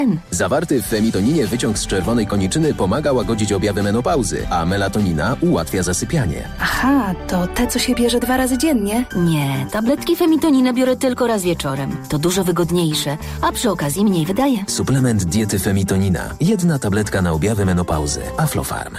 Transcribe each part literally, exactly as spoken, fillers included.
Zawarty w femitoninie wyciąg z czerwonej koniczyny pomaga łagodzić objawy menopauzy, a melatonina ułatwia zasypianie. Aha, to te, co się bierze dwa razy dziennie? Nie, tabletki femitonina biorę tylko raz wieczorem. To dużo wygodniejsze, a przy okazji mniej wydaje. Suplement diety femitonina. Jedna tabletka na objawy menopauzy. Aflofarm.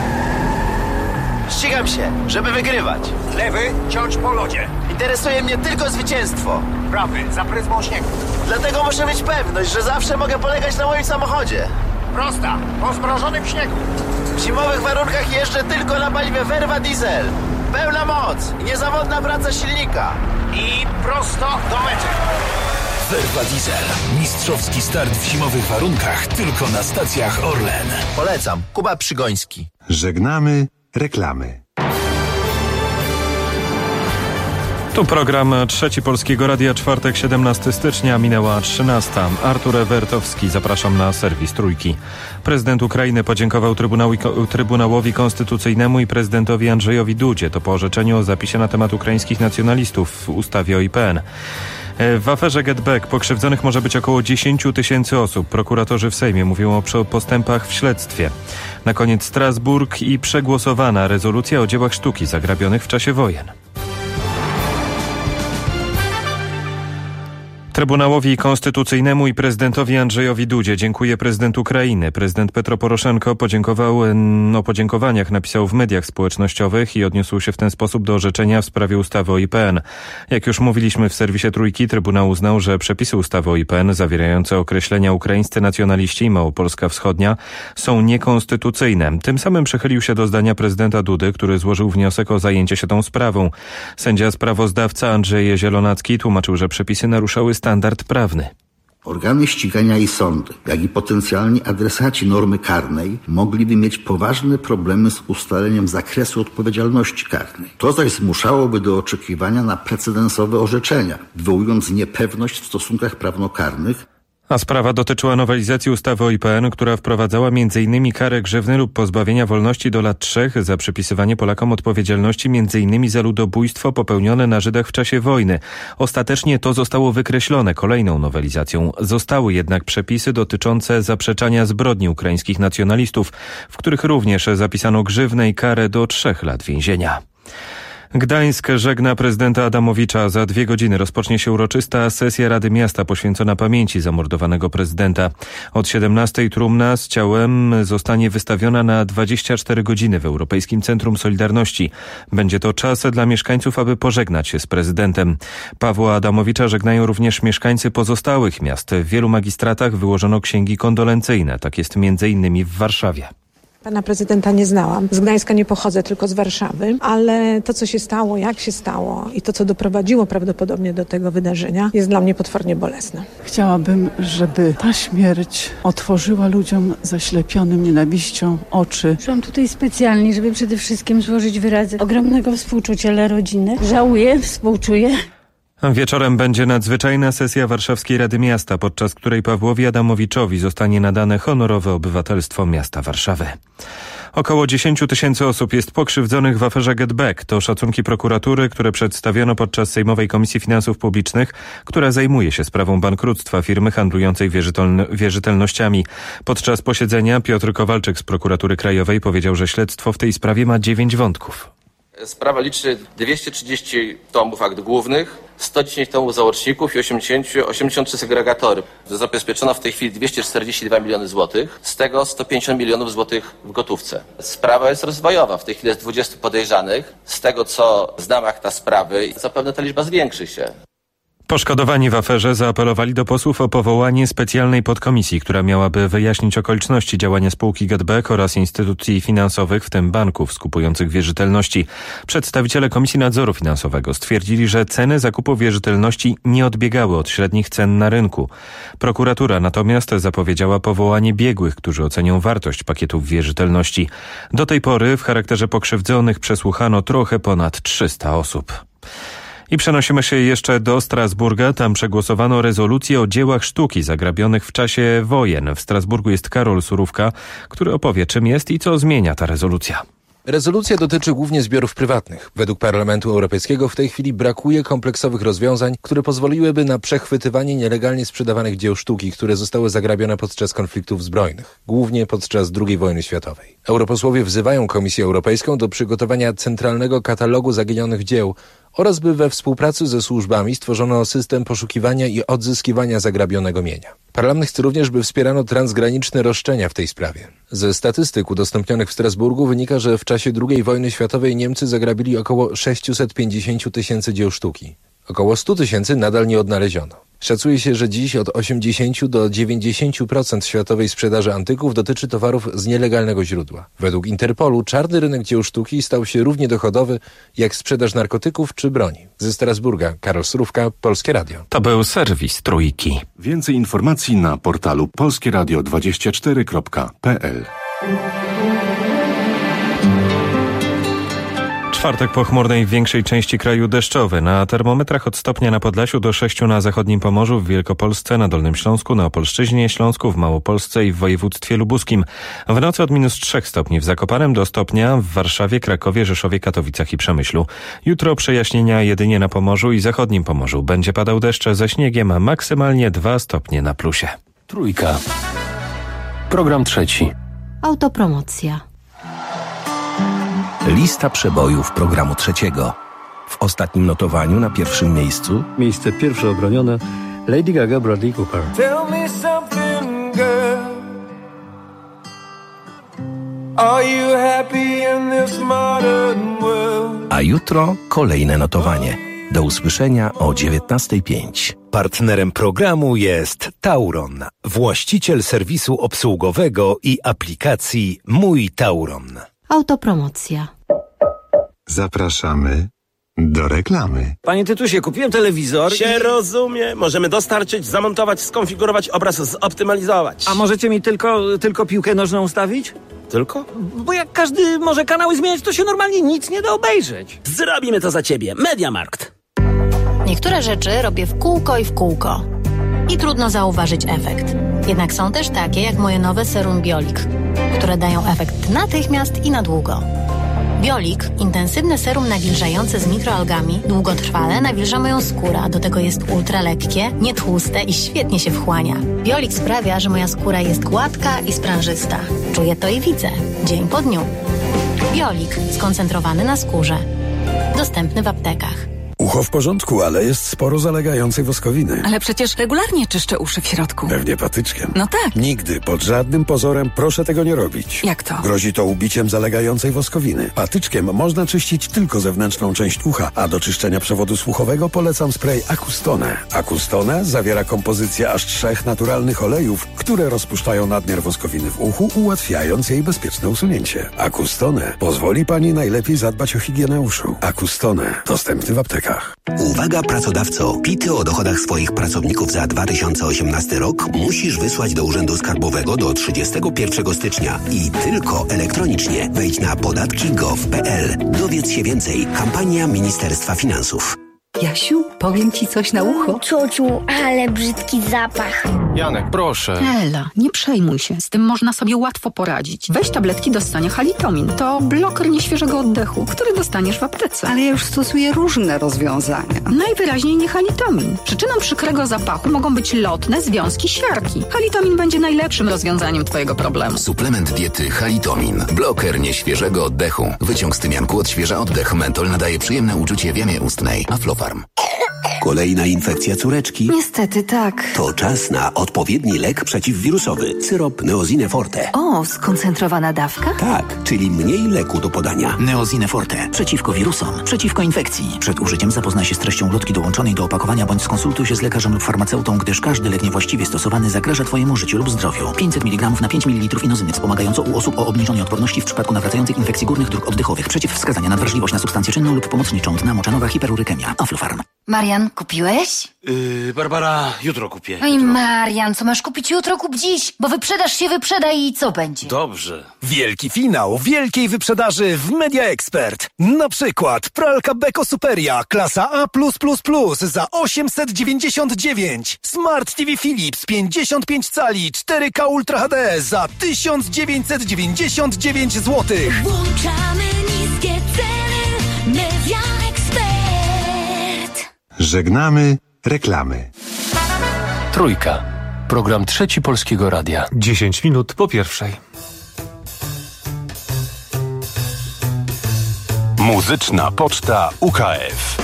Ścigam się, żeby wygrywać. Lewy, ciąć po lodzie. Interesuje mnie tylko zwycięstwo. Prawy, za pryzmą śniegu. Dlatego muszę mieć pewność, że zawsze mogę polegać na moim samochodzie. Prosta, po zmrożonym śniegu. W zimowych warunkach jeżdżę tylko na paliwie Verva Diesel. Pełna moc i niezawodna praca silnika. I prosto do mety. Verva Diesel. Mistrzowski start w zimowych warunkach tylko na stacjach Orlen. Polecam. Kuba Przygoński. Żegnamy reklamy. Tu program Trzeci Polskiego Radia, czwartek, siedemnastego stycznia, minęła trzynasta. Artur Ewertowski, zapraszam na serwis Trójki. Prezydent Ukrainy podziękował Trybunałowi, Trybunałowi Konstytucyjnemu i prezydentowi Andrzejowi Dudzie. To po orzeczeniu o zapisie na temat ukraińskich nacjonalistów w ustawie o I P N. W aferze GetBack pokrzywdzonych może być około dziesięć tysięcy osób. Prokuratorzy w Sejmie mówią o postępach w śledztwie. Na koniec Strasburg i przegłosowana rezolucja o dziełach sztuki zagrabionych w czasie wojen. Trybunałowi Konstytucyjnemu i prezydentowi Andrzejowi Dudzie dziękuję prezydent Ukrainy. Prezydent Petro Poroszenko podziękował, o podziękowaniach napisał w mediach społecznościowych i odniósł się w ten sposób do orzeczenia w sprawie ustawy o I P N. Jak już mówiliśmy w serwisie Trójki, Trybunał uznał, że przepisy ustawy o I P N zawierające określenia ukraińscy nacjonaliści i Małopolska Wschodnia są niekonstytucyjne. Tym samym przychylił się do zdania prezydenta Dudy, który złożył wniosek o zajęcie się tą sprawą. Sędzia sprawozdawca Andrzej Zielonacki tłumaczył, że przepisy naruszały standard prawny. Organy ścigania i sądy, jak i potencjalni adresaci normy karnej mogliby mieć poważne problemy z ustaleniem zakresu odpowiedzialności karnej. To zaś zmuszałoby do oczekiwania na precedensowe orzeczenia, wywołując niepewność w stosunkach prawnokarnych. A sprawa dotyczyła nowelizacji ustawy o I P N, która wprowadzała między innymi karę grzywny lub pozbawienia wolności do lat trzech za przypisywanie Polakom odpowiedzialności między innymi za ludobójstwo popełnione na Żydach w czasie wojny. Ostatecznie to zostało wykreślone kolejną nowelizacją. Zostały jednak przepisy dotyczące zaprzeczania zbrodni ukraińskich nacjonalistów, w których również zapisano grzywnę i karę do trzech lat więzienia. Gdańsk żegna prezydenta Adamowicza. Za dwie godziny rozpocznie się uroczysta sesja Rady Miasta poświęcona pamięci zamordowanego prezydenta. Od siedemnastej trumna z ciałem zostanie wystawiona na dwadzieścia cztery godziny w Europejskim Centrum Solidarności. Będzie to czas dla mieszkańców, aby pożegnać się z prezydentem. Pawła Adamowicza żegnają również mieszkańcy pozostałych miast. W wielu magistratach wyłożono księgi kondolencyjne. Tak jest między innymi w Warszawie. Pana prezydenta nie znałam. Z Gdańska nie pochodzę, tylko z Warszawy, ale to, co się stało, jak się stało i to, co doprowadziło prawdopodobnie do tego wydarzenia, jest dla mnie potwornie bolesne. Chciałabym, żeby ta śmierć otworzyła ludziom zaślepionym nienawiścią oczy. Przyszłam tutaj specjalnie, żeby przede wszystkim złożyć wyrazy ogromnego współczucia dla rodziny. Żałuję, współczuję. Wieczorem będzie nadzwyczajna sesja Warszawskiej Rady Miasta, podczas której Pawłowi Adamowiczowi zostanie nadane honorowe obywatelstwo miasta Warszawy. Około dziesięć tysięcy osób jest pokrzywdzonych w aferze GetBack. To szacunki prokuratury, które przedstawiono podczas Sejmowej Komisji Finansów Publicznych, która zajmuje się sprawą bankructwa firmy handlującej wierzyteln- wierzytelnościami. Podczas posiedzenia Piotr Kowalczyk z Prokuratury Krajowej powiedział, że śledztwo w tej sprawie ma dziewięć wątków. Sprawa liczy dwieście trzydzieści tomów akt głównych, sto dziesięć tomów załączników i osiemdziesiąt, osiemdziesiąt trzy segregatory. Zabezpieczono w tej chwili dwieście czterdzieści dwa miliony złotych, z tego sto pięćdziesiąt milionów złotych w gotówce. Sprawa jest rozwojowa, w tej chwili jest dwudziestu podejrzanych. Z tego, co znam akta sprawy, zapewne ta liczba zwiększy się. Poszkodowani w aferze zaapelowali do posłów o powołanie specjalnej podkomisji, która miałaby wyjaśnić okoliczności działania spółki GetBack oraz instytucji finansowych, w tym banków skupujących wierzytelności. Przedstawiciele Komisji Nadzoru Finansowego stwierdzili, że ceny zakupu wierzytelności nie odbiegały od średnich cen na rynku. Prokuratura natomiast zapowiedziała powołanie biegłych, którzy ocenią wartość pakietów wierzytelności. Do tej pory w charakterze pokrzywdzonych przesłuchano trochę ponad trzysta osób. I przenosimy się jeszcze do Strasburga. Tam przegłosowano rezolucję o dziełach sztuki zagrabionych w czasie wojen. W Strasburgu jest Karol Surówka, który opowie, czym jest i co zmienia ta rezolucja. Rezolucja dotyczy głównie zbiorów prywatnych. Według Parlamentu Europejskiego w tej chwili brakuje kompleksowych rozwiązań, które pozwoliłyby na przechwytywanie nielegalnie sprzedawanych dzieł sztuki, które zostały zagrabione podczas konfliktów zbrojnych, głównie podczas drugiej wojny światowej. Europosłowie wzywają Komisję Europejską do przygotowania centralnego katalogu zaginionych dzieł oraz by we współpracy ze służbami stworzono system poszukiwania i odzyskiwania zagrabionego mienia. Parlament chce również, by wspierano transgraniczne roszczenia w tej sprawie. Ze statystyk udostępnionych w Strasburgu wynika, że w czasie drugiej wojny światowej Niemcy zagrabili około sześćset pięćdziesiąt tysięcy dzieł sztuki. Około sto tysięcy nadal nie odnaleziono. Szacuje się, że dziś od osiemdziesiąt do dziewięćdziesiąt procent światowej sprzedaży antyków dotyczy towarów z nielegalnego źródła. Według Interpolu czarny rynek dzieł sztuki stał się równie dochodowy jak sprzedaż narkotyków czy broni. Ze Strasburga Karol Surówka, Polskie Radio. To był serwis Trójki. Więcej informacji na portalu polskie radio dwadzieścia cztery kropka p l. Czwartek pochmurnej w większej części kraju deszczowy. Na termometrach od stopnia na Podlasiu do sześciu na zachodnim Pomorzu, w Wielkopolsce, na Dolnym Śląsku, na Opolszczyźnie, Śląsku, w Małopolsce i w województwie lubuskim. W nocy od minus trzech stopni w Zakopanem do stopnia w Warszawie, Krakowie, Rzeszowie, Katowicach i Przemyślu. Jutro przejaśnienia jedynie na Pomorzu i zachodnim Pomorzu. Będzie padał deszcz ze śniegiem, a maksymalnie dwa stopnie na plusie. Trójka. Program trzeci. Autopromocja. Lista przebojów programu trzeciego. W ostatnim notowaniu na pierwszym miejscu miejsce pierwsze obronione Lady Gaga, Bradley Cooper. Tell me something, girl. Are you happy in this modern world? A jutro kolejne notowanie. Do usłyszenia o dziewiętnasta pięć. Partnerem programu jest Tauron, właściciel serwisu obsługowego i aplikacji Mój Tauron. Autopromocja. Zapraszamy do reklamy. Panie Tytusie, kupiłem telewizor. Się i... rozumie. Możemy dostarczyć, zamontować, skonfigurować, obraz zoptymalizować. A możecie mi tylko, tylko piłkę nożną ustawić? Tylko? Bo jak każdy może kanały zmieniać, to się normalnie nic nie da obejrzeć. Zrobimy to za ciebie. Mediamarkt. Niektóre rzeczy robię w kółko i w kółko. I trudno zauważyć efekt. Jednak są też takie jak moje nowe serum Biolik, które dają efekt natychmiast i na długo. Biolik, intensywne serum nawilżające z mikroalgami, długotrwale nawilża moją skórę, a do tego jest ultra lekkie, nietłuste i świetnie się wchłania. Biolik sprawia, że moja skóra jest gładka i sprężysta. Czuję to i widzę, dzień po dniu. Biolik, skoncentrowany na skórze. Dostępny w aptekach. Ucho w porządku, ale jest sporo zalegającej woskowiny. Ale przecież regularnie czyszczę uszy w środku. Pewnie patyczkiem. No tak. Nigdy, pod żadnym pozorem proszę tego nie robić. Jak to? Grozi to ubiciem zalegającej woskowiny. Patyczkiem można czyścić tylko zewnętrzną część ucha, a do czyszczenia przewodu słuchowego polecam spray Acustone. Acustone zawiera kompozycję aż trzech naturalnych olejów, które rozpuszczają nadmiar woskowiny w uchu, ułatwiając jej bezpieczne usunięcie. Acustone pozwoli Pani najlepiej zadbać o higienę uszu. Acustone, dostępny w aptekach. Uwaga pracodawco, pity o dochodach swoich pracowników za dwa tysiące osiemnasty rok musisz wysłać do Urzędu Skarbowego do trzydziestego pierwszego stycznia i tylko elektronicznie. Wejdź na podatki kropka gov kropka p l. Dowiedz się więcej. Kampania Ministerstwa Finansów. Jasiu, powiem ci coś na ucho. Ciociu, ale brzydki zapach. Janek, proszę. Ela, nie przejmuj się. Z tym można sobie łatwo poradzić. Weź tabletki do ssania Halitomin. To bloker nieświeżego oddechu, który dostaniesz w aptece. Ale ja już stosuję różne rozwiązania. Najwyraźniej nie Halitomin. Przyczyną przykrego zapachu mogą być lotne związki siarki. Halitomin będzie najlepszym rozwiązaniem twojego problemu. Suplement diety Halitomin. Bloker nieświeżego oddechu. Wyciąg z tymianku odświeża oddech. Mentol nadaje przyjemne uczucie w jamie ustnej. Aflofarm. Kolejna infekcja córeczki? Niestety tak. To czas na odpowiedni lek przeciwwirusowy. Syrop Neosine Forte. O, skoncentrowana dawka? Tak, czyli mniej leku do podania. Neosine Forte. Przeciwko wirusom. Przeciwko infekcji. Przed użyciem zapoznaj się z treścią ulotki dołączonej do opakowania bądź skonsultuj się z lekarzem lub farmaceutą, gdyż każdy lek niewłaściwie stosowany zagraża Twojemu życiu lub zdrowiu. pięćset miligramów na pięć mililitrów inozyny wspomagająco u osób o obniżonej odporności w przypadku nawracających infekcji górnych dróg oddechowych. Przeciwwskazania: nadwrażliwość na substancję czynną lub pomocniczą, dna moczanowa, hiperurykemia. Aflofarm. Marian, kupiłeś? Yy, Barbara, jutro kupię. Oj, Marian, co masz kupić jutro, kup dziś, bo wyprzedaż się wyprzeda i co będzie? Dobrze. Wielki finał wielkiej wyprzedaży w Media Expert. Na przykład pralka Beko Superia klasa A plus plus plus za osiemset dziewięćdziesiąt dziewięć. Smart T V Philips pięćdziesiąt pięć cali cztery K Ultra H D za tysiąc dziewięćset dziewięćdziesiąt dziewięć złotych. Włączamy Media Expert. Żegnamy reklamy. Trójka. Program Trzeci Polskiego Radia. dziesięć minut po pierwszej. Muzyczna Poczta U K F.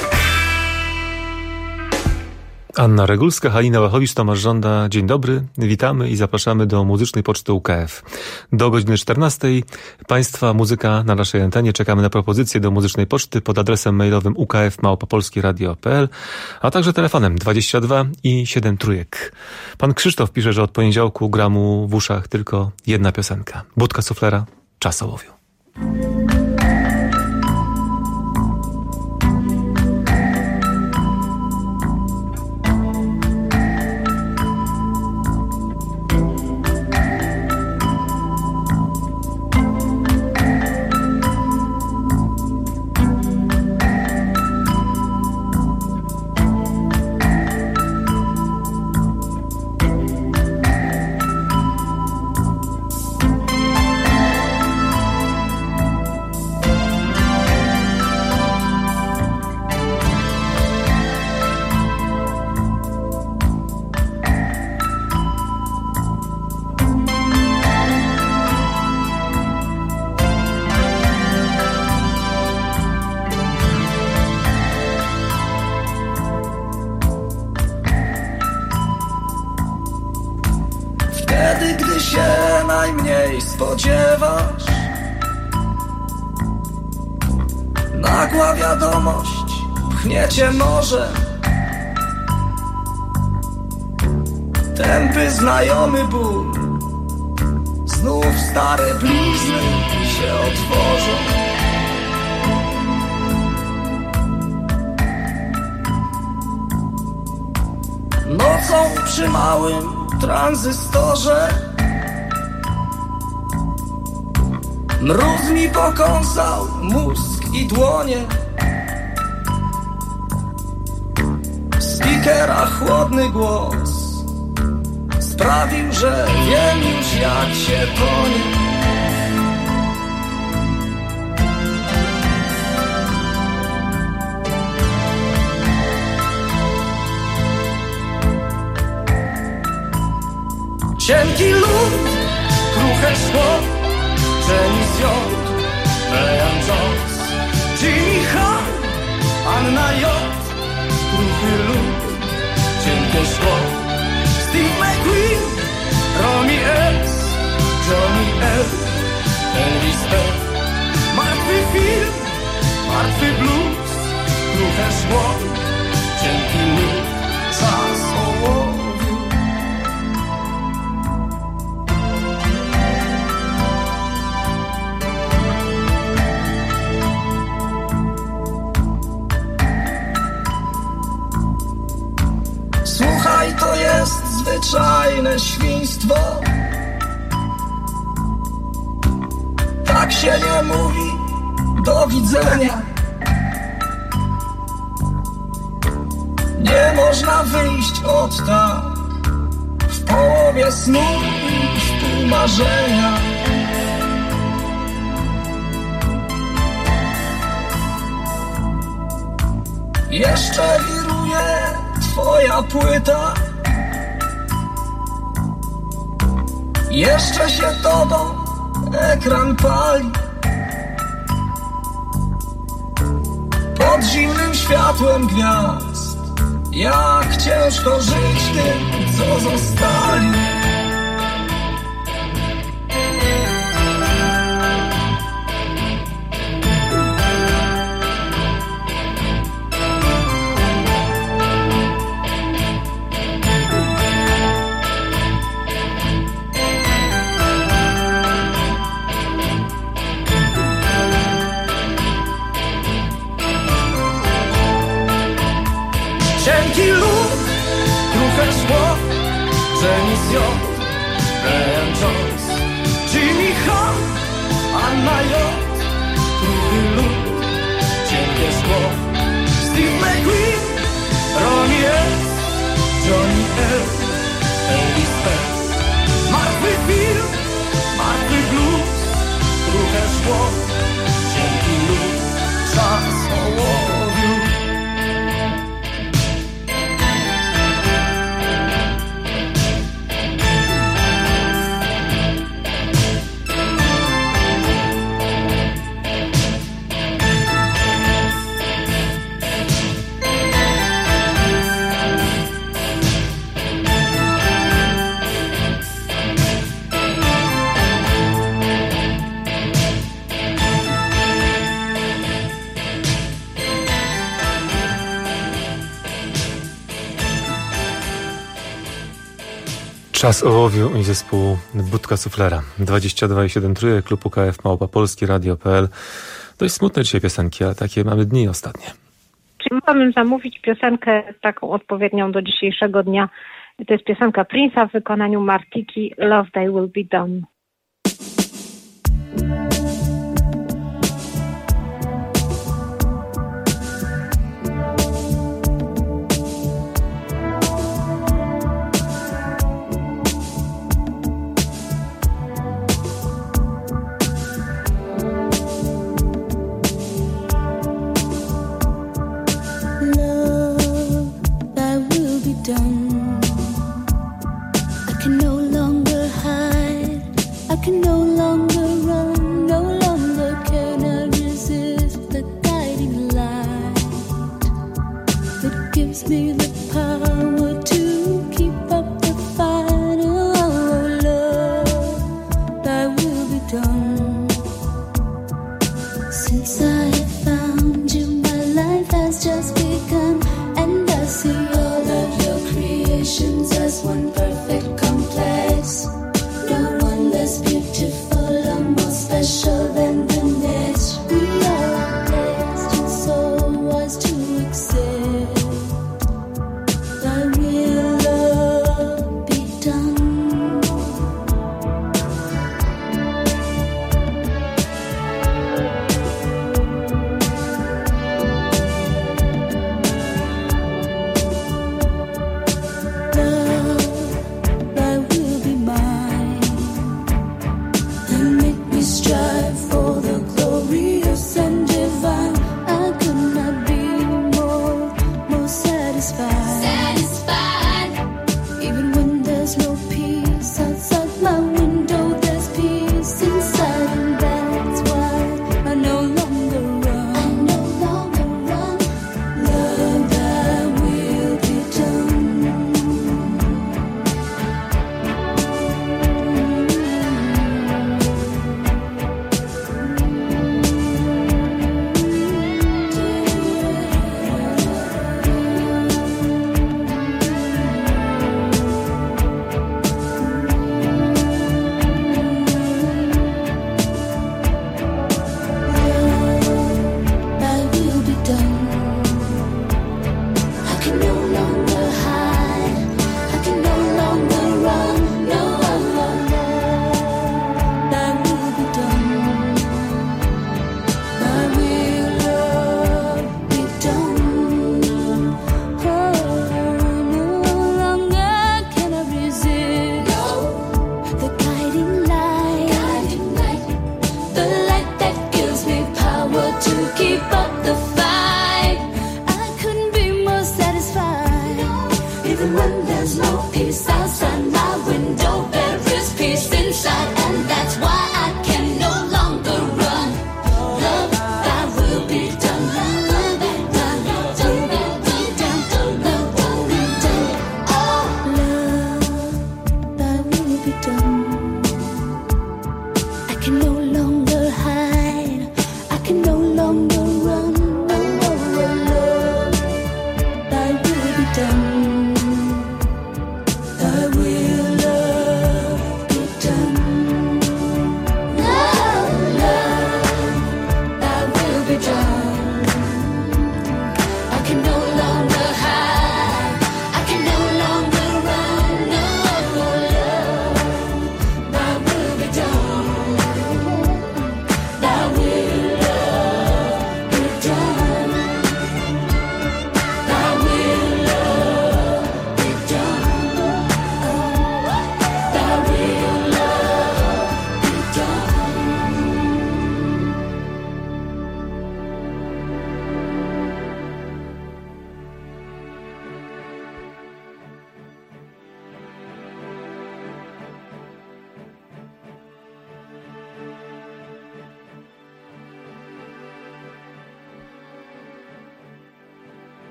Anna Regulska, Halina Łachowicz, Tomasz Żąda. Dzień dobry, witamy i zapraszamy do Muzycznej Poczty U K F. Do godziny czternastej Państwa muzyka na naszej antenie. Czekamy na propozycje do Muzycznej Poczty pod adresem mailowym u k f małpa polskie radio kropka p l, a także telefonem dwadzieścia dwa i siedem trójek. Pan Krzysztof pisze, że od poniedziałku gra mu w uszach tylko jedna piosenka. Budka Suflera, Czas ołowiu. Spodziewasz, nagła wiadomość pchnie cię nożem, tępy znajomy ból, znów stare blizny się otworzą. Nocą przy małym tranzystorze mróz mi pokąsał mózg i dłonie. W speakera chłodny głos sprawił, że wiem już jak się tonie. Cienki lód, kruche szło, Janis Jones, Brian Jones, Jimmy Hahn, Anna J, kruchy lód, cienkie szkło, Steve McQueen, Romy S, Johnny L, Elvis L, martwy film, martwy blues, kruche szkło, cienki lód, czas ołowiu. Słuchaj, to jest zwyczajne świństwo. Tak się nie mówi do widzenia. Nie można wyjść od tak w połowie snu i w pół marzenia. Jeszcze wiruje twoja płyta, jeszcze się tobą ekran pali. Pod zimnym światłem gwiazd, jak ciężko żyć tym, co zostali. Cienki lód, kruche szkło, Janis Jones, Brian Jones, Jimmy Hahn, Anna J, kruchy lód, cienkie szkło, Steve McQueen, Romy S, Johnny L, Elvis L, martwy film, martwy blues, kruche szkło, cienki lód, czas Czas ołowiu i zespół Budka Suflera. dwadzieścia dwa i siedem trójek, klub U K F, małpa polskie radio kropka p l. Dość smutne dzisiaj piosenki, ale takie mamy dni ostatnie. Czy mogłabym zamówić piosenkę taką odpowiednią do dzisiejszego dnia? To jest piosenka Prince'a w wykonaniu Martiki, Love They Will Be Done.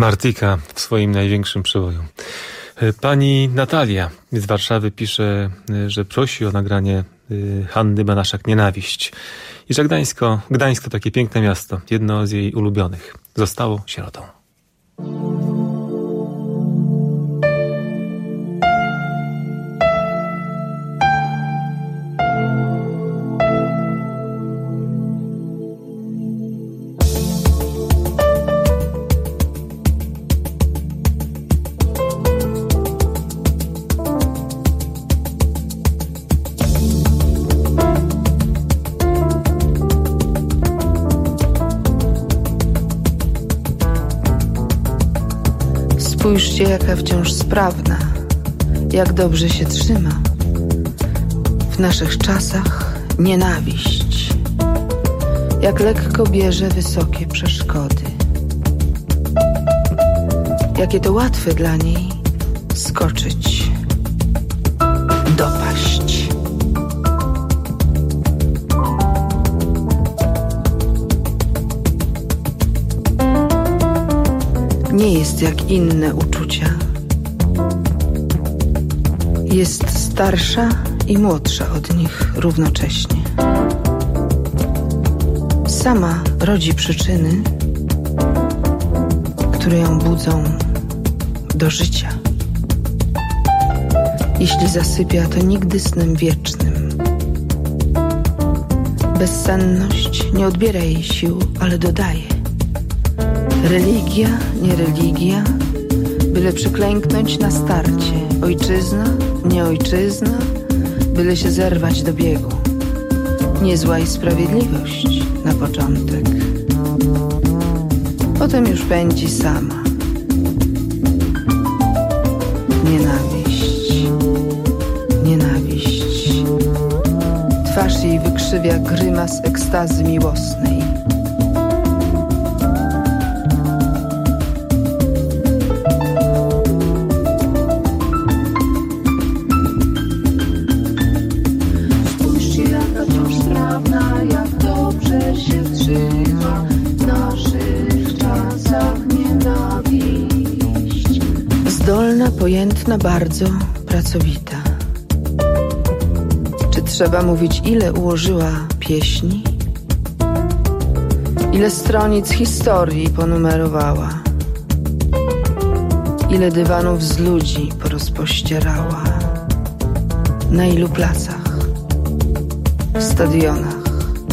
Martika w swoim największym przewoju. Pani Natalia z Warszawy pisze, że prosi o nagranie Hanny Banaszak Nienawiść. I że Gdańsko, Gdańsk to takie piękne miasto, jedno z jej ulubionych. Zostało sierotą. Spójrzcie, jaka wciąż sprawna, jak dobrze się trzyma. W naszych czasach nienawiść, jak lekko bierze wysokie przeszkody. Jakie to łatwe dla niej skoczyć, dopaść. Nie jest jak inne uczucia. Jest starsza i młodsza od nich równocześnie. Sama rodzi przyczyny, które ją budzą do życia. Jeśli zasypia, to nigdy snem wiecznym. Bezsenność nie odbiera jej sił, ale dodaje. Religia, nie religia, byle przyklęknąć na starcie. Ojczyzna, nie ojczyzna, byle się zerwać do biegu. Niezła i sprawiedliwość na początek. Potem już pędzi sama. Nienawiść, nienawiść. Twarz jej wykrzywia grymas ekstazy miłosnej. Pojętna, bardzo pracowita. Czy trzeba mówić, ile ułożyła pieśni? Ile stronic historii ponumerowała? Ile dywanów z ludzi porozpościerała? Na ilu placach? Stadionach?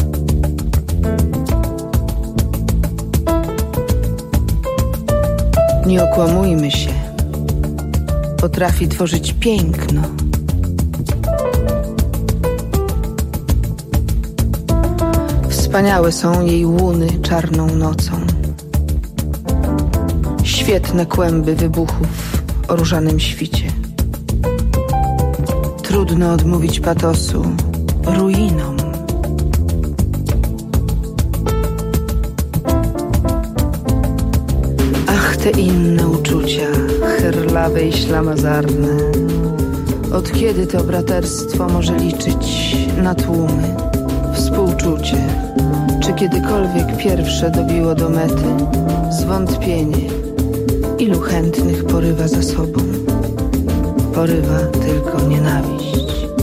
Nie okłamujmy się. Potrafi tworzyć piękno. Wspaniałe są jej łuny czarną nocą. Świetne kłęby wybuchów o różanym świcie. Trudno odmówić patosu ruinom. Ach, te inne uczucia, chyrlawe i ślamazarne. Od kiedy to braterstwo może liczyć na tłumy? Współczucie, czy kiedykolwiek pierwsze dobiło do mety? Zwątpienie, ilu chętnych porywa za sobą? Porywa tylko nienawiść,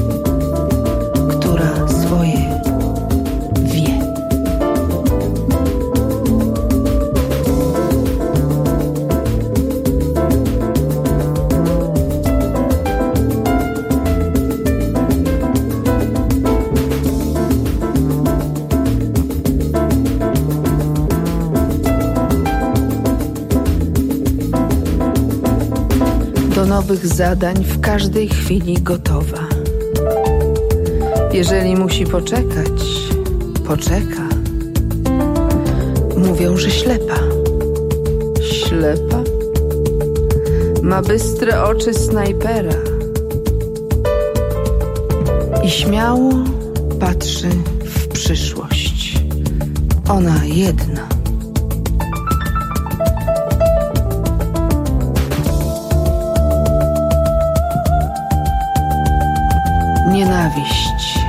która swoje wie. Nowych zadań w każdej chwili gotowa. Jeżeli musi poczekać, poczeka. Mówią, że ślepa. Ślepa? Ma bystre oczy snajpera i śmiało patrzy w przyszłość. Ona jedna. Nienawiść.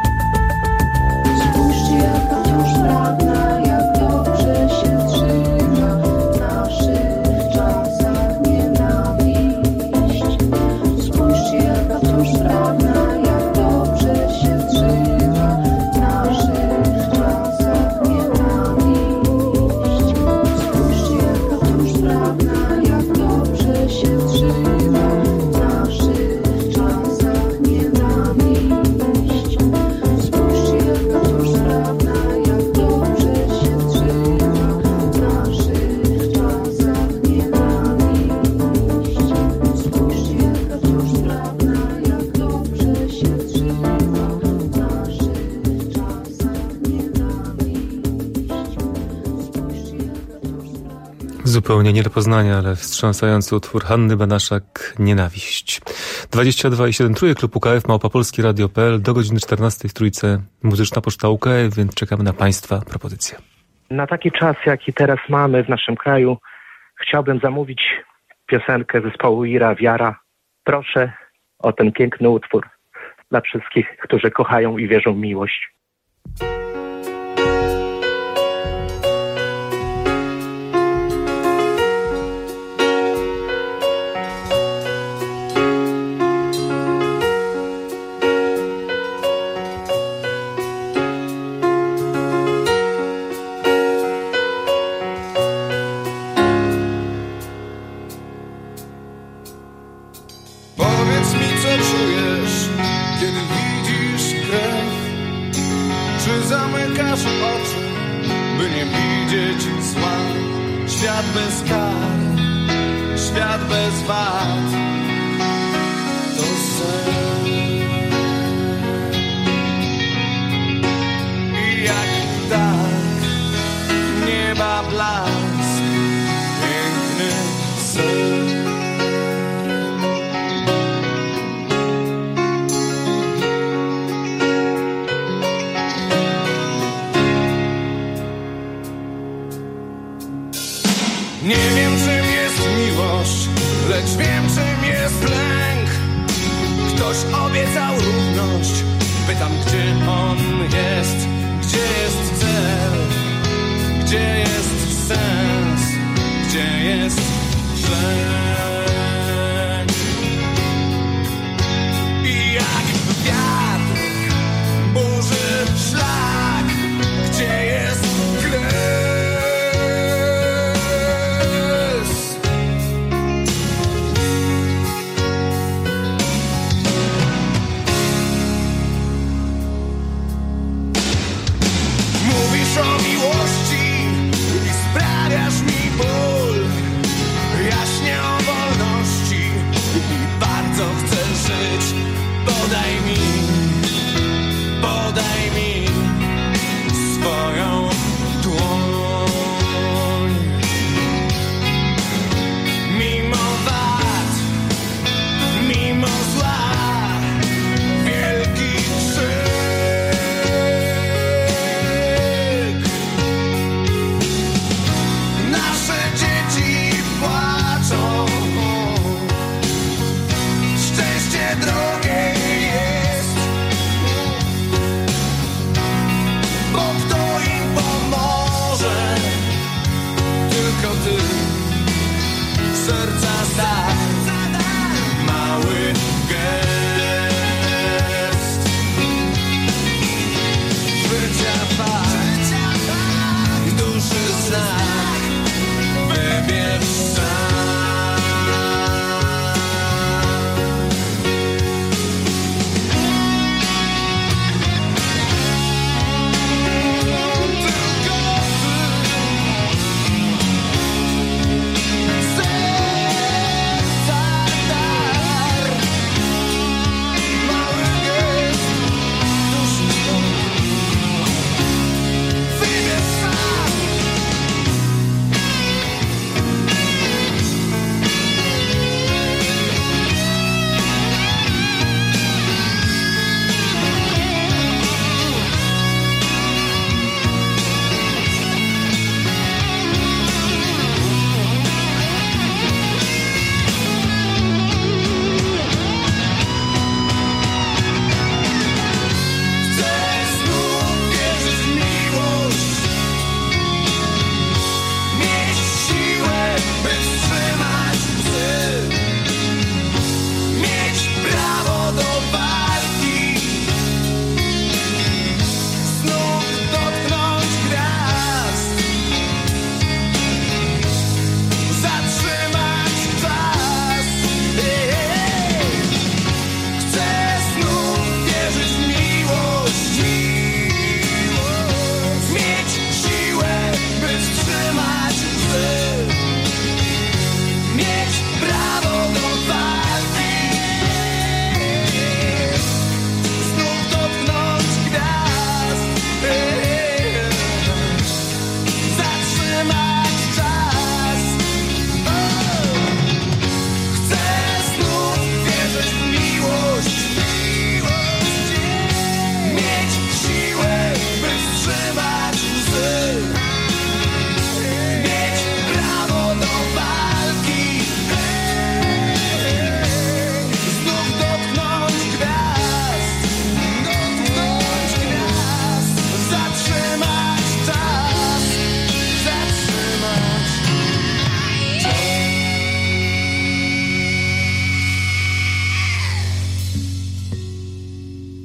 Spójrzcie, jaka wciąż sprawna, jak dobrze się trzyma. Zupełnie nie do poznania, ale wstrząsający utwór Hanny Banaszak Nienawiść. dwadzieścia dwa i siedem Trójek, klub U K F, małpa polskie radio kropka p l, do godziny czternastej w Trójce muzyczna poczta U K F, więc czekamy na Państwa propozycje. Na taki czas, jaki teraz mamy w naszym kraju, chciałbym zamówić piosenkę zespołu Ira Wiara. Proszę o ten piękny utwór dla wszystkich, którzy kochają i wierzą w miłość. Świat bez kar, świat bez wad, to sen. I jak ptak, nieba blask, piękny sen. Nie wiem, czym jest miłość, lecz wiem, czym jest lęk. Ktoś obiecał równość, pytam, gdzie on jest, gdzie jest cel, gdzie jest sens, gdzie jest tlen. I jak wiatr burzy szlak, gdzie jest kres. O miłości i sprawiasz mi ból, jaśnie obok.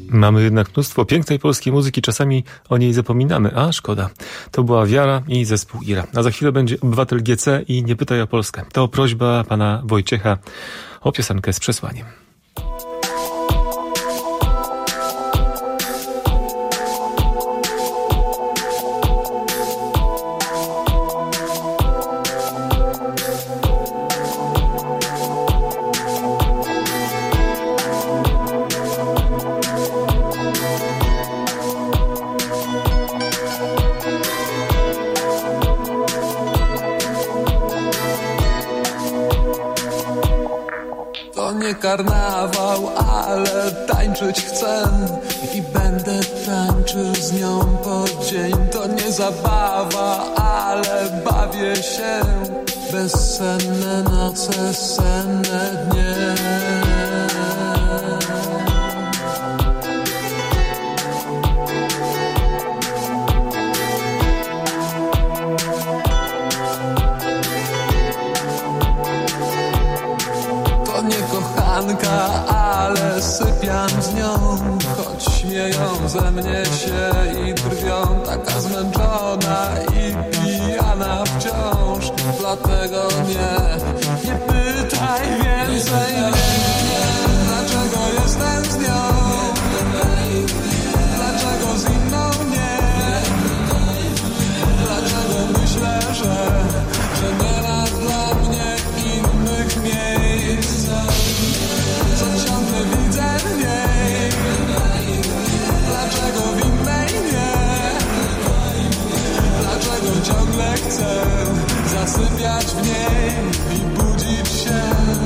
Mamy jednak mnóstwo pięknej polskiej muzyki, czasami o niej zapominamy, a szkoda. To była Wiara i zespół Ira. A za chwilę będzie Obywatel G C i Nie pytaj o Polskę. To prośba pana Wojciecha o piosenkę z przesłaniem. Karnawał, ale tańczyć chcę i będę tańczył z nią po dzień. To nie zabawa, ale bawię się. Bezsenne noce, senne dnie. Ale sypiam z nią, choć śmieją ze mnie się i drwią. Taka zmęczona i pijana wciąż. Dlatego nie, nie pytaj więcej mnie, dlaczego jestem z nią, dlaczego z inną nie, dlaczego myślę, że, że nie ma dla mnie innych miejsc. Ciągle widzę w niej, dlaczego w innej nie, dlaczego ciągle chcę zasypiać w niej i budzić się.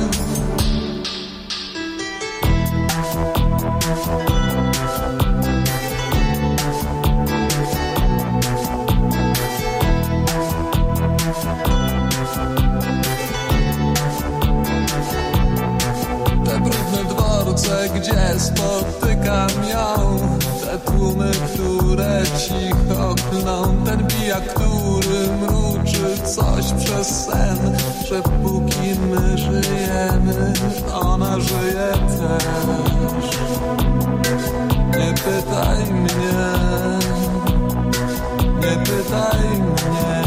Gdzie spotykam ją, te tłumy, które cicho klną, ten pijak, który mruczy coś przez sen, że póki my żyjemy, ona żyje też. Nie pytaj mnie, nie pytaj mnie,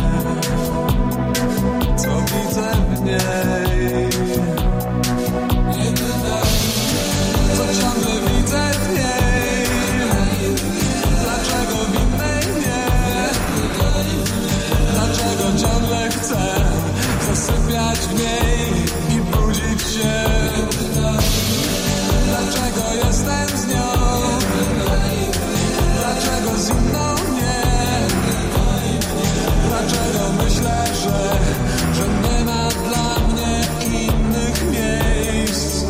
co widzę w niej. Ciągle widzę w niej, dlaczego w innej nie, dlaczego ciągle chcę zasypiać w niej i budzić się, dlaczego jestem z nią, dlaczego z inną nie, dlaczego myślę, że, że nie ma dla mnie innych miejsc.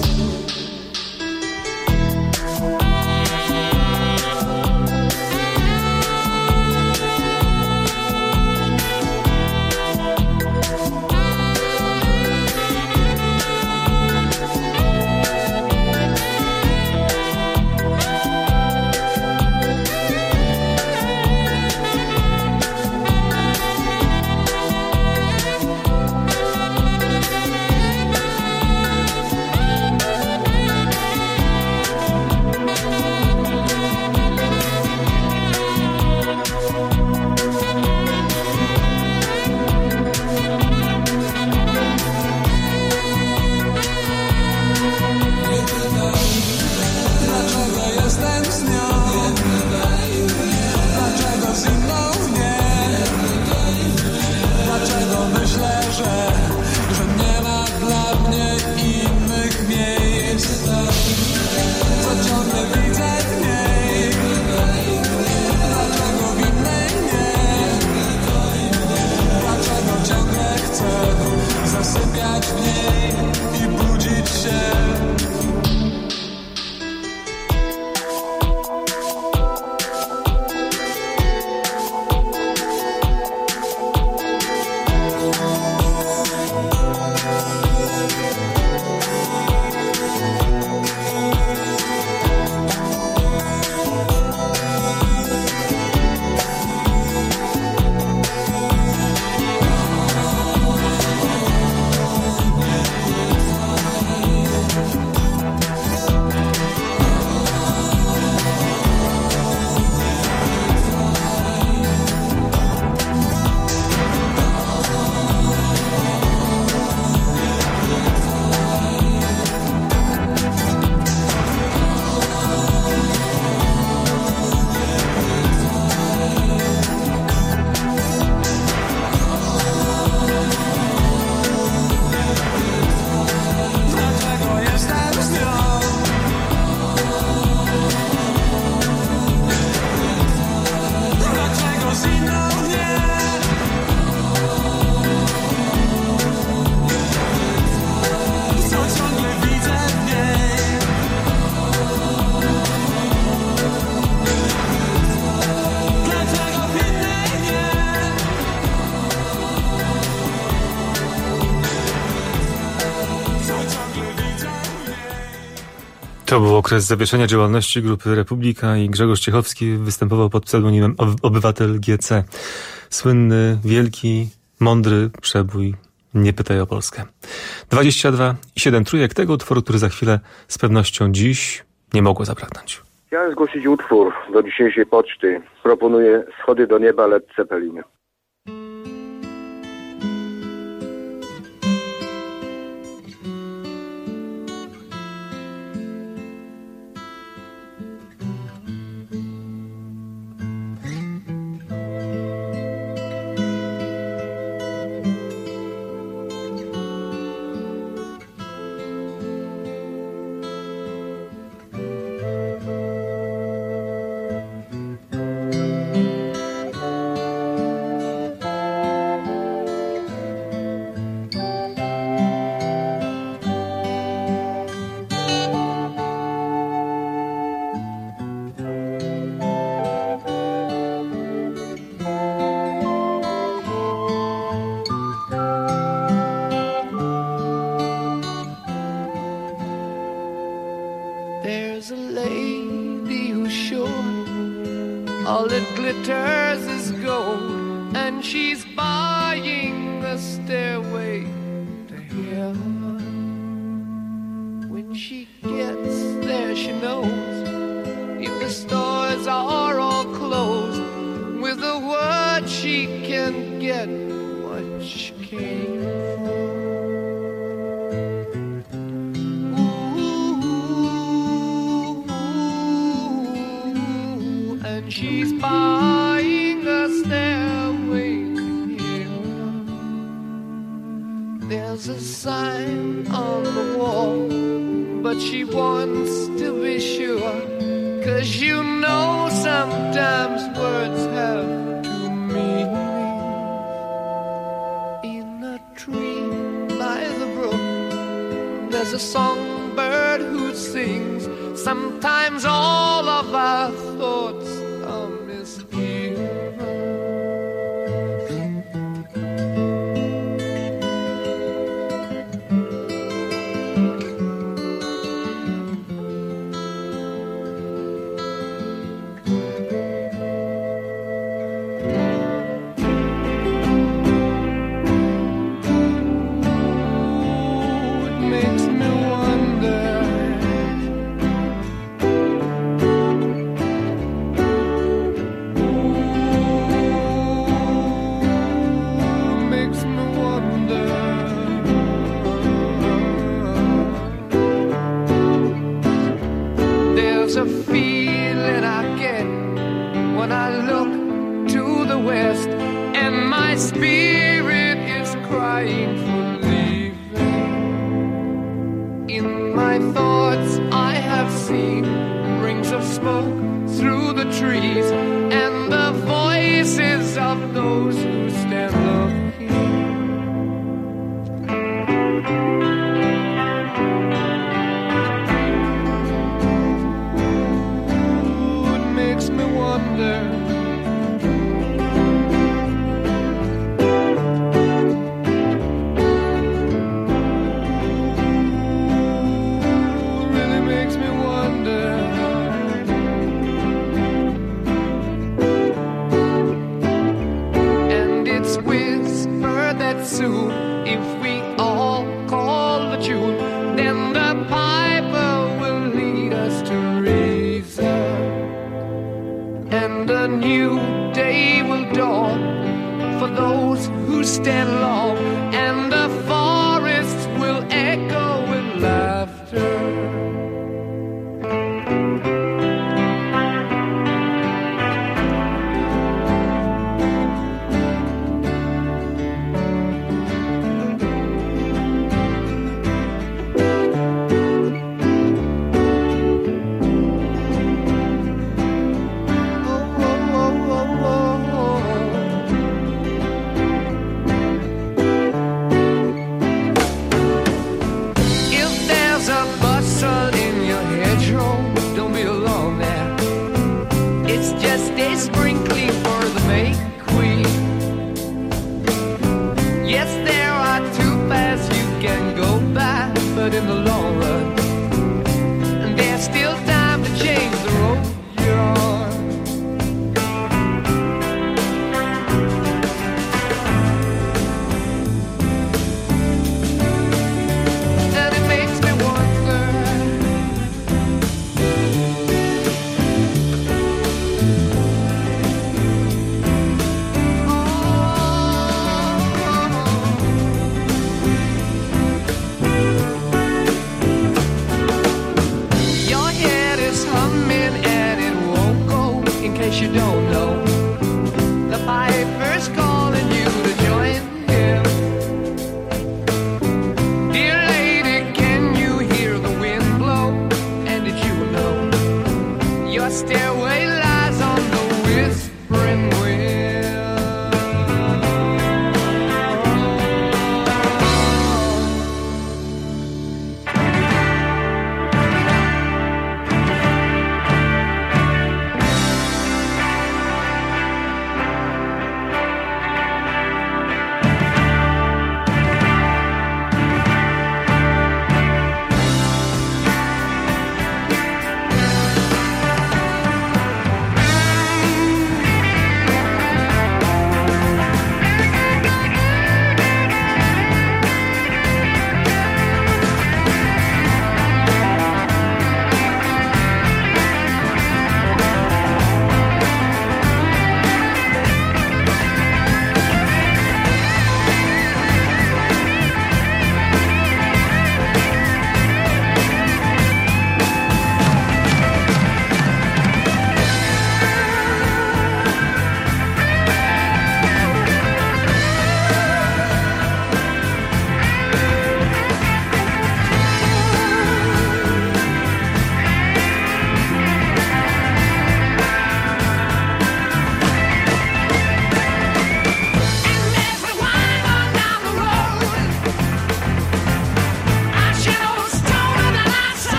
To był okres zawieszenia działalności grupy Republika i Grzegorz Ciechowski występował pod pseudonimem Obywatel G C. Słynny, wielki, mądry przebój Nie pytaj o Polskę. dwadzieścia dwa i siedem trójek tego utworu, który za chwilę z pewnością dziś nie mogło zabraknąć. Chciałem zgłosić utwór do dzisiejszej poczty. Proponuję Schody do nieba Led Zeppelin.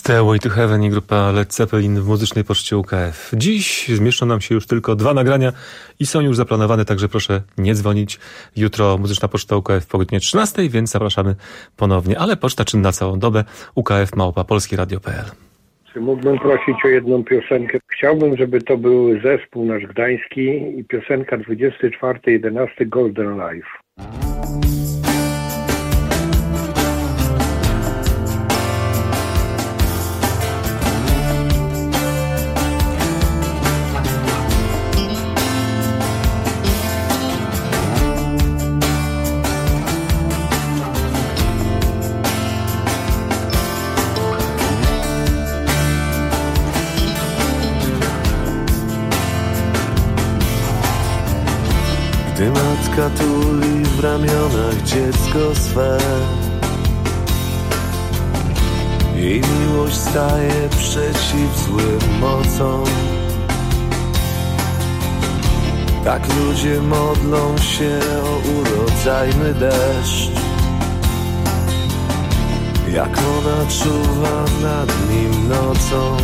Stairway to Heaven i grupa Led Zeppelin w muzycznej poczcie U K F. Dziś zmieszczą nam się już tylko dwa nagrania i są już zaplanowane, także proszę nie dzwonić. Jutro muzyczna poczta U K F po godzinie trzynastej, więc zapraszamy ponownie. Ale poczta czynna całą dobę. U K F małpa polskieradio kropka p l. Czy mógłbym prosić o jedną piosenkę? Chciałbym, żeby to był zespół nasz gdański i piosenka dwudziestego czwartego jedenastego Golden Life. Gdy matka tuli w ramionach dziecko swe, jej miłość staje przeciw złym mocom. Tak ludzie modlą się o urodzajny deszcz, jak ona czuwa nad nim nocą.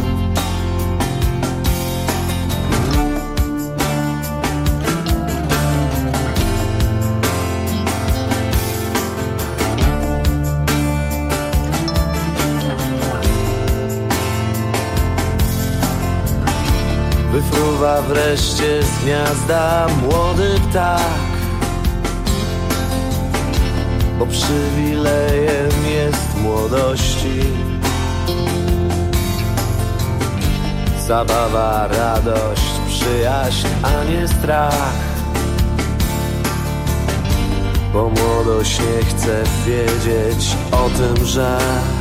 Wyfruwa wreszcie z gniazda młody ptak, bo przywilejem jest młodości zabawa, radość, przyjaźń, a nie strach. Bo młodość nie chce wiedzieć o tym, że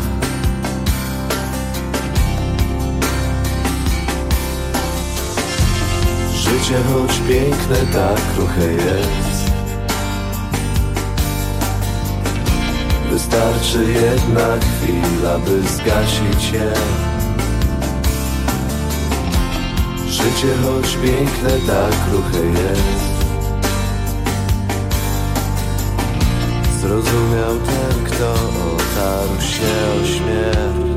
życie, choć piękne, tak kruche jest. Wystarczy jedna chwila, by zgasić je. Życie, choć piękne, tak kruche jest. Zrozumiał ten, kto otarł się o śmierć.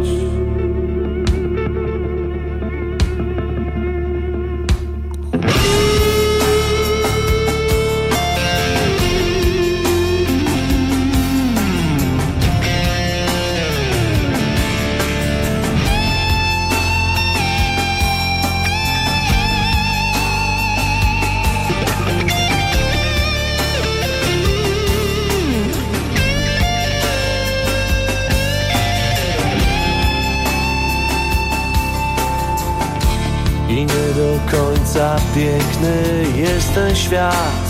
I nie do końca piękny jest ten świat,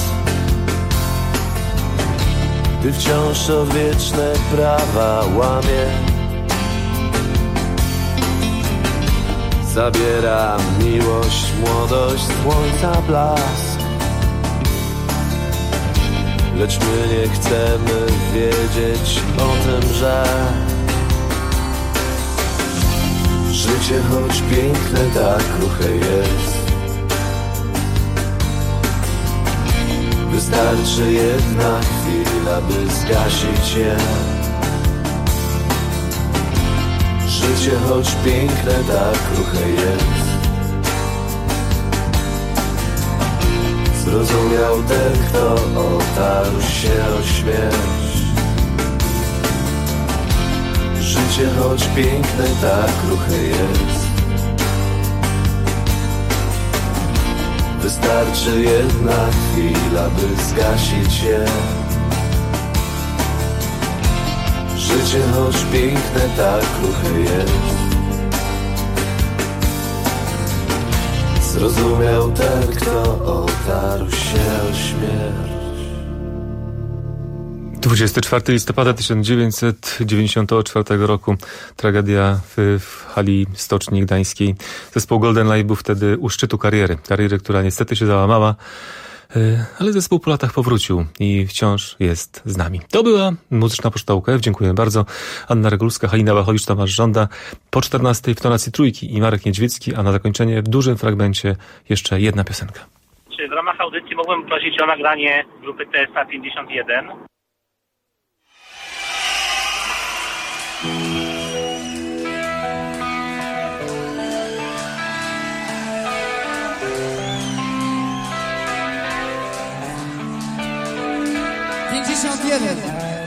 gdy wciąż odwieczne prawa łamie. Zabiera miłość, młodość, słońca blask, lecz my nie chcemy wiedzieć o tym, że życie, choć piękne, tak kruche jest. Wystarczy jedna chwila, by zgasić je. Życie, choć piękne, tak kruche jest. Zrozumiał ten, kto otarł się o śmierć. Życie, choć piękne, tak kruche jest. Wystarczy jedna chwila, by zgasić je. Życie, choć piękne, tak kruche jest. Zrozumiał ten, kto otarł się o śmierć. dwudziestego czwartego listopada tysiąc dziewięćset dziewięćdziesiątego czwartego roku tragedia w, w hali Stoczni Gdańskiej. Zespół Golden Life był wtedy u szczytu kariery. Kariery, która niestety się załamała, ale zespół po latach powrócił i wciąż jest z nami. To była muzyczna poczta U K F. Dziękuję bardzo. Anna Regulska, Halina Wachowicz, Tomasz Żąda. Po czternastej w tonacji Trójki i Marek Niedźwiecki, a na zakończenie w dużym fragmencie jeszcze jedna piosenka. Czy w ramach audycji mogłem prosić o nagranie grupy T S A pięćdziesiąt jeden? pięćdziesiąt jeden.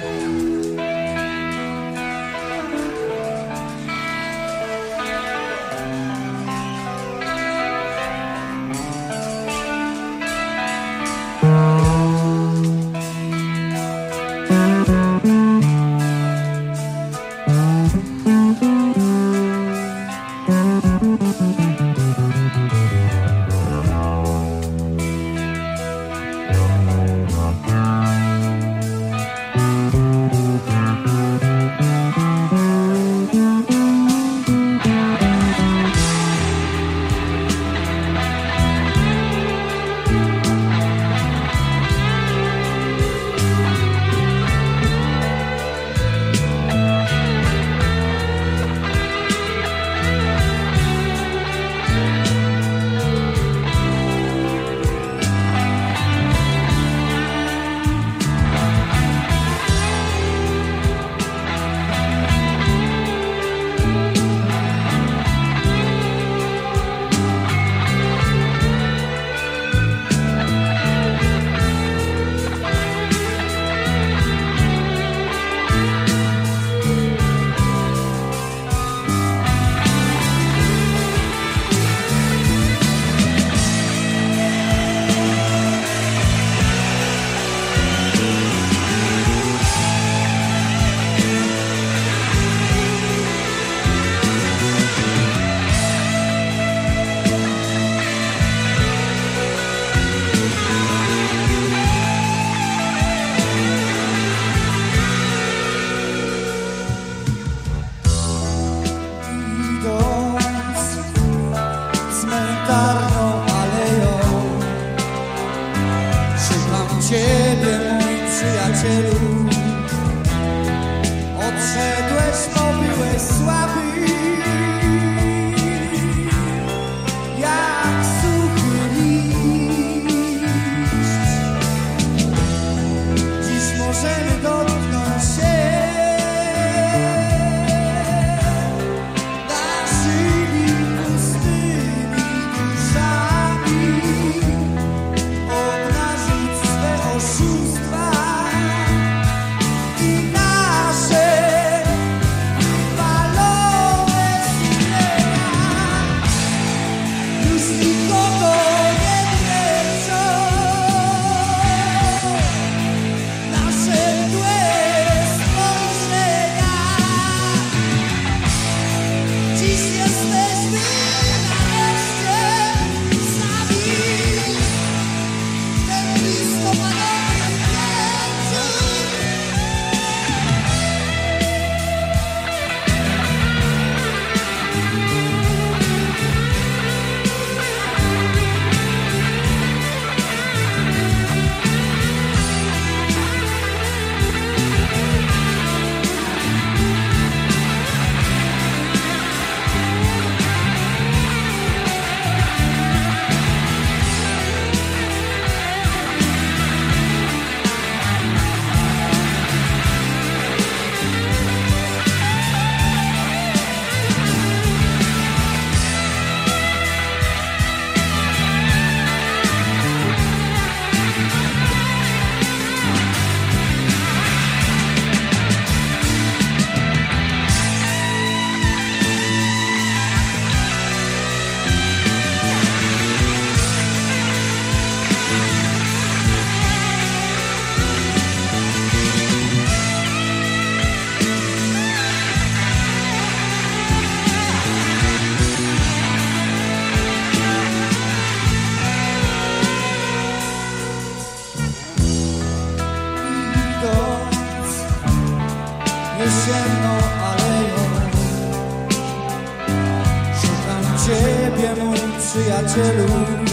przyjacielu.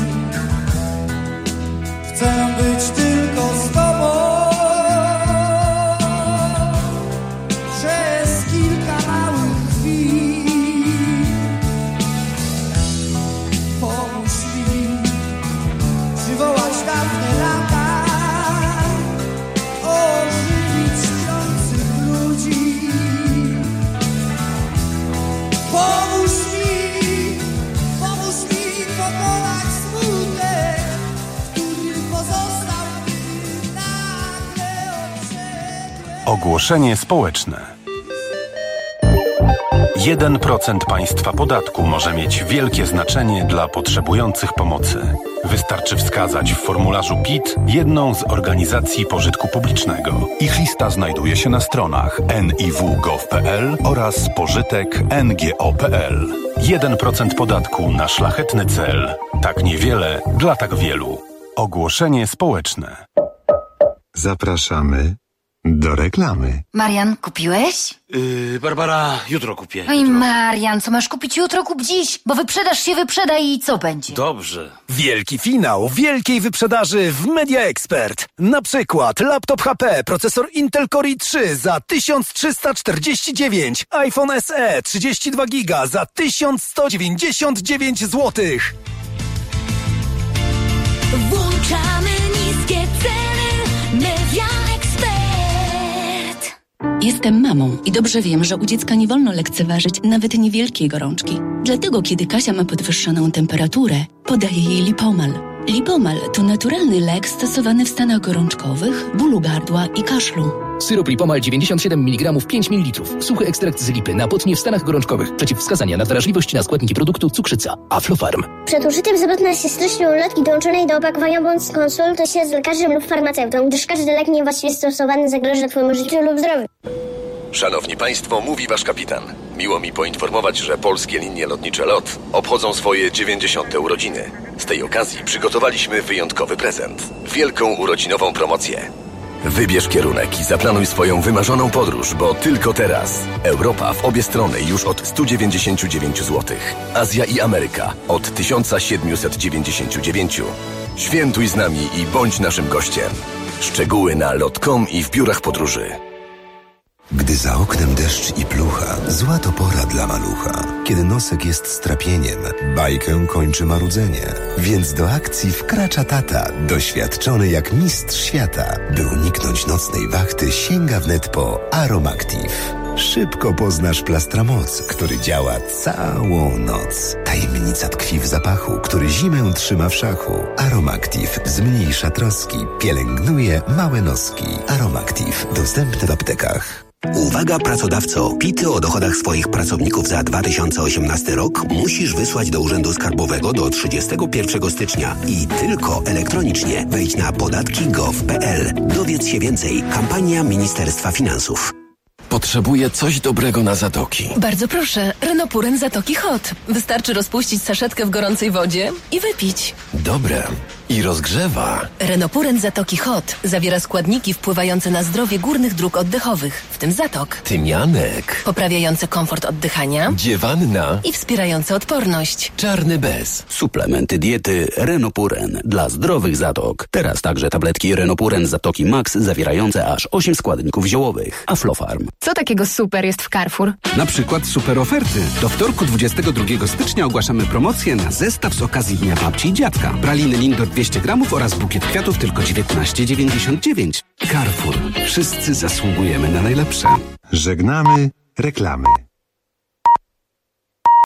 Chcę być tylko z tobą przez kilka małych chwil. Pomóż mi przywołać dawne lata, ożywić śpiących ludzi. Pomóż mi, pomóż mi pokonać smutek, który pozostał Ogłoszenie społeczne. jeden procent państwa podatku może mieć wielkie znaczenie dla potrzebujących pomocy. Wystarczy wskazać w formularzu P I T jedną z organizacji pożytku publicznego. Ich lista znajduje się na stronach en i w kropka gov kropka pe el oraz pożytek kropka en ge o kropka pe el. jeden procent podatku na szlachetny cel. Tak niewiele dla tak wielu. Ogłoszenie społeczne. Zapraszamy do reklamy. Marian, kupiłeś? Yy, Barbara, jutro kupię. Oj, Marian, co masz kupić jutro, kup dziś, bo wyprzedaż się wyprzeda i co będzie? Dobrze. Wielki finał wielkiej wyprzedaży w Media Expert. Na przykład laptop H P, procesor Intel Core i trzy za tysiąc trzysta czterdzieści dziewięć, iPhone S E trzydzieści dwa giga za tysiąc sto dziewięćdziesiąt dziewięć złotych. Włączamy niskie ceny. Media Expert. Jestem mamą i dobrze wiem, że u dziecka nie wolno lekceważyć nawet niewielkiej gorączki. Dlatego, kiedy Kasia ma podwyższoną temperaturę, podaję jej Lipomal. Lipomal to naturalny lek stosowany w stanach gorączkowych, bólu gardła i kaszlu. Syrop Lipomal dziewięćdziesiąt siedem miligramów pięć mililitrów. Suchy ekstrakt z lipy na potnie w stanach gorączkowych. Przeciwwskazania na wrażliwość na składniki produktu cukrzyca. Aflofarm. Przed użyciem zapewne się treścią ulotki dołączonej do opakowania bądź konsultuj się z lekarzem lub farmaceutą, gdyż każdy lek niewłaściwie stosowany zagraża Twojemu życiu lub zdrowiu. Szanowni Państwo, mówi Wasz kapitan. Miło mi poinformować, że polskie linie lotnicze LOT obchodzą swoje dziewięćdziesiąte urodziny. Z tej okazji przygotowaliśmy wyjątkowy prezent. Wielką urodzinową promocję. Wybierz kierunek i zaplanuj swoją wymarzoną podróż, bo tylko teraz. Europa w obie strony już od sto dziewięćdziesiąt dziewięć złotych. Azja i Ameryka od tysiąc siedemset dziewięćdziesiąt dziewięć. Świętuj z nami i bądź naszym gościem. Szczegóły na lot kropka com i w biurach podróży. Gdy za oknem deszcz i plucha, zła to pora dla malucha. Kiedy nosek jest strapieniem, bajkę kończy marudzenie. Więc do akcji wkracza tata, doświadczony jak mistrz świata. By uniknąć nocnej wachty, sięga wnet po Aromactive. Szybko poznasz Plastramoc, który działa całą noc. Tajemnica tkwi w zapachu, który zimę trzyma w szachu. Aromactive zmniejsza troski, pielęgnuje małe noski. Aromactive dostępny w aptekach. Uwaga pracodawco, P I T o dochodach swoich pracowników za dwa tysiące osiemnasty rok musisz wysłać do Urzędu Skarbowego do trzydziestego pierwszego stycznia i tylko elektronicznie. Wejdź na podatki kropka gov kropka pe el. Dowiedz się więcej. Kampania Ministerstwa Finansów. Potrzebuję coś dobrego na zatoki. Bardzo proszę, Renopuren Zatoki Hot. Wystarczy rozpuścić saszetkę w gorącej wodzie i wypić. Dobre. I rozgrzewa. Renopuren Zatoki Hot zawiera składniki wpływające na zdrowie górnych dróg oddechowych, w tym zatok. Tymianek. Poprawiające komfort oddychania. Dziewanna. I wspierające odporność. Czarny bez. Suplementy diety Renopuren dla zdrowych zatok. Teraz także tabletki Renopuren Zatoki Max zawierające aż osiem składników ziołowych. Aflofarm. Co takiego super jest w Carrefour? Na przykład super oferty. Do wtorku dwudziestego drugiego stycznia ogłaszamy promocję na zestaw z okazji Dnia Babci i Dziadka. Praliny Lindor dwieście gramów oraz bukiet kwiatów tylko dziewiętnaście dziewięćdziesiąt dziewięć. Carrefour. Wszyscy zasługujemy na najlepsze. Żegnamy reklamy.